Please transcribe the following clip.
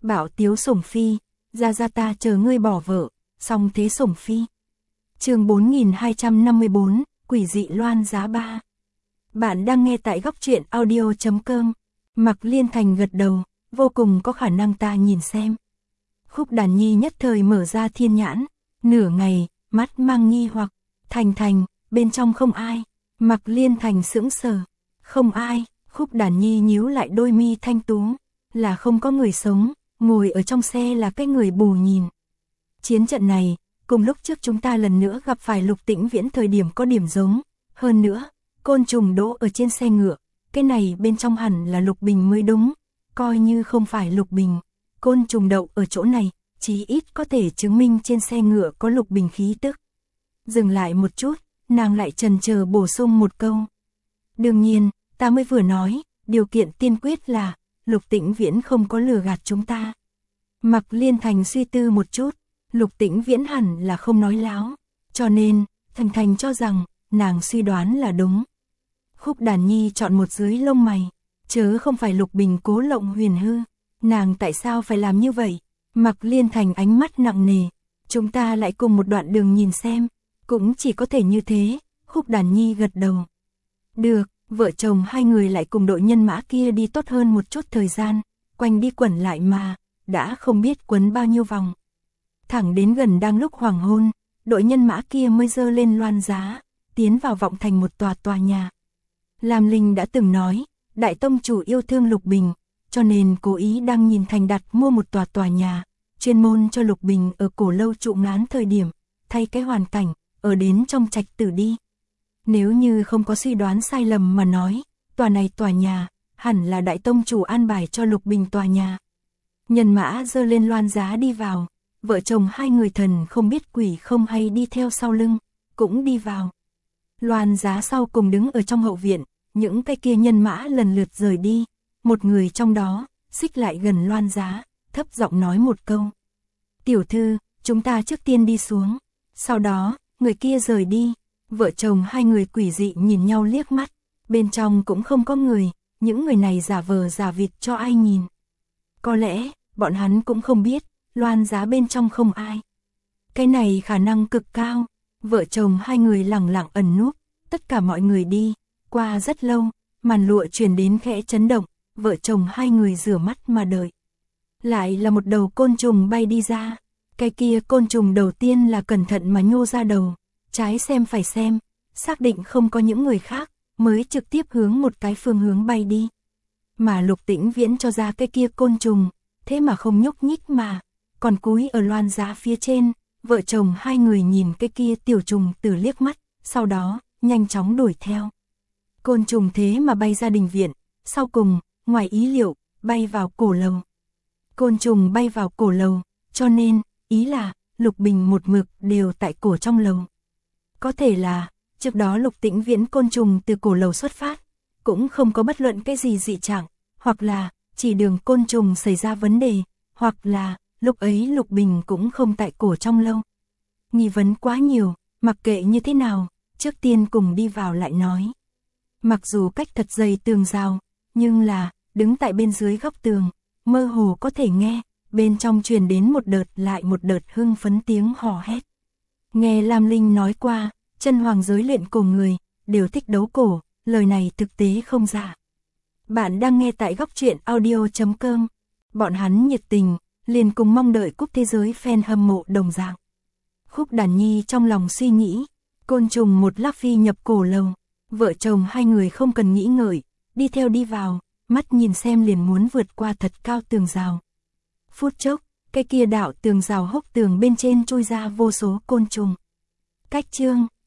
Bảo tiếu sủng phi, ra ta chờ ngươi bỏ vợ, song thế sủng phi. Chương 4254, quỷ dị loan giá 3. Bạn đang nghe tại góc truyện audio.com. Mạc Liên Thành gật đầu, vô cùng có khả năng ta nhìn xem. Khúc Đàn Nhi nhất thời mở ra thiên nhãn, nửa ngày, mắt mang nghi hoặc, Thành, bên trong không ai. Mạc Liên Thành sững sờ, không ai. Khúc Đàn Nhi nhíu lại đôi mi thanh tú, là không có người sống, ngồi ở trong xe là cái người bù nhìn. Chiến trận này, cùng lúc trước chúng ta lần nữa gặp phải Lục Tĩnh Viễn thời điểm có điểm giống, hơn nữa, côn trùng đỗ ở trên xe ngựa, cái này bên trong hẳn là Lục Bình mới đúng, coi như không phải Lục Bình, côn trùng đậu ở chỗ này, chí ít có thể chứng minh trên xe ngựa có Lục Bình khí tức. Dừng lại một chút, nàng lại chần chờ bổ sung một câu. Đương nhiên, ta mới vừa nói, điều kiện tiên quyết là Lục Tĩnh Viễn không có lừa gạt chúng ta. Mạc Liên Thành suy tư một chút, Lục Tĩnh Viễn hẳn là không nói láo, cho nên, Thành cho rằng, nàng suy đoán là đúng. Khúc Đàn Nhi chọn một dưới lông mày, chớ không phải Lục Bình cố lộng huyền hư, nàng tại sao phải làm như vậy? Mạc Liên Thành ánh mắt nặng nề, chúng ta lại cùng một đoạn đường nhìn xem, cũng chỉ có thể như thế. Khúc Đàn Nhi gật đầu. Được, vợ chồng hai người lại cùng đội nhân mã kia đi tốt hơn một chút thời gian, quanh đi quẩn lại mà, đã không biết quấn bao nhiêu vòng. Thẳng đến gần đang lúc hoàng hôn, đội nhân mã kia mới dơ lên loan giá, tiến vào vọng thành một tòa nhà. Lam Linh đã từng nói, Đại Tông chủ yêu thương Lục Bình, cho nên cố ý đang nhìn thành đặt mua một tòa nhà, chuyên môn cho Lục Bình ở cổ lâu trụ ngán thời điểm, thay cái hoàn cảnh, ở đến trong trạch tử đi. Nếu như không có suy đoán sai lầm mà nói, tòa nhà, hẳn là Đại Tông chủ an bài cho Lục Bình tòa nhà. Nhân mã dơ lên loan giá đi vào, vợ chồng hai người thần không biết quỷ không hay đi theo sau lưng, cũng đi vào. Loan giá sau cùng đứng ở trong hậu viện, những cái kia nhân mã lần lượt rời đi, một người trong đó, xích lại gần loan giá, thấp giọng nói một câu. Tiểu thư, chúng ta trước tiên đi xuống, sau đó, người kia rời đi. Vợ chồng hai người quỷ dị nhìn nhau liếc mắt, bên trong cũng không có người, những người này giả vờ giả vịt cho ai nhìn. Có lẽ, bọn hắn cũng không biết, loan giá bên trong không ai. Cái này khả năng cực cao, vợ chồng hai người lẳng lặng ẩn núp, tất cả mọi người đi, qua rất lâu, màn lụa truyền đến khẽ chấn động, vợ chồng hai người rửa mắt mà đợi. Lại là một đầu côn trùng bay đi ra, cái kia côn trùng đầu tiên là cẩn thận mà nhô ra đầu. Trái xem phải xem, xác định không có những người khác, mới trực tiếp hướng một cái phương hướng bay đi. Mà Lục Tĩnh Viễn cho ra cái kia côn trùng, thế mà không nhúc nhích mà, còn cúi ở loan giá phía trên, vợ chồng hai người nhìn cái kia tiểu trùng từ liếc mắt, sau đó, nhanh chóng đuổi theo. Côn trùng thế mà bay ra đình viện, sau cùng, ngoài ý liệu, bay vào cổ lầu. Côn trùng bay vào cổ lầu, cho nên, ý là, Lục Bình một mực đều tại cổ trong lầu. Có thể là, trước đó Lục Tĩnh Viễn côn trùng từ cổ lầu xuất phát, cũng không có bất luận cái gì dị trạng, hoặc là, chỉ đường côn trùng xảy ra vấn đề, hoặc là, lúc ấy Lục Bình cũng không tại cổ trong lâu. Nghi vấn quá nhiều, mặc kệ như thế nào, trước tiên cùng đi vào lại nói. Mặc dù cách thật dày tường rào, nhưng là, đứng tại bên dưới góc tường, mơ hồ có thể nghe, bên trong truyền đến một đợt lại một đợt hưng phấn tiếng hò hét. Nghe Lam Linh nói qua, chân hoàng giới luyện cổ người, đều thích đấu cổ, lời này thực tế không giả. Bạn đang nghe tại góc truyện audio.com, bọn hắn nhiệt tình, liền cùng mong đợi cúp thế giới fan hâm mộ đồng dạng. Khúc Đàn Nhi trong lòng suy nghĩ, côn trùng một lắc phi nhập cổ lầu, vợ chồng hai người không cần nghĩ ngợi, đi theo đi vào, mắt nhìn xem liền muốn vượt qua thật cao tường rào. Phút chốc, cái kia đạo tường rào hốc tường bên trên chui ra vô số côn trùng. Cách chương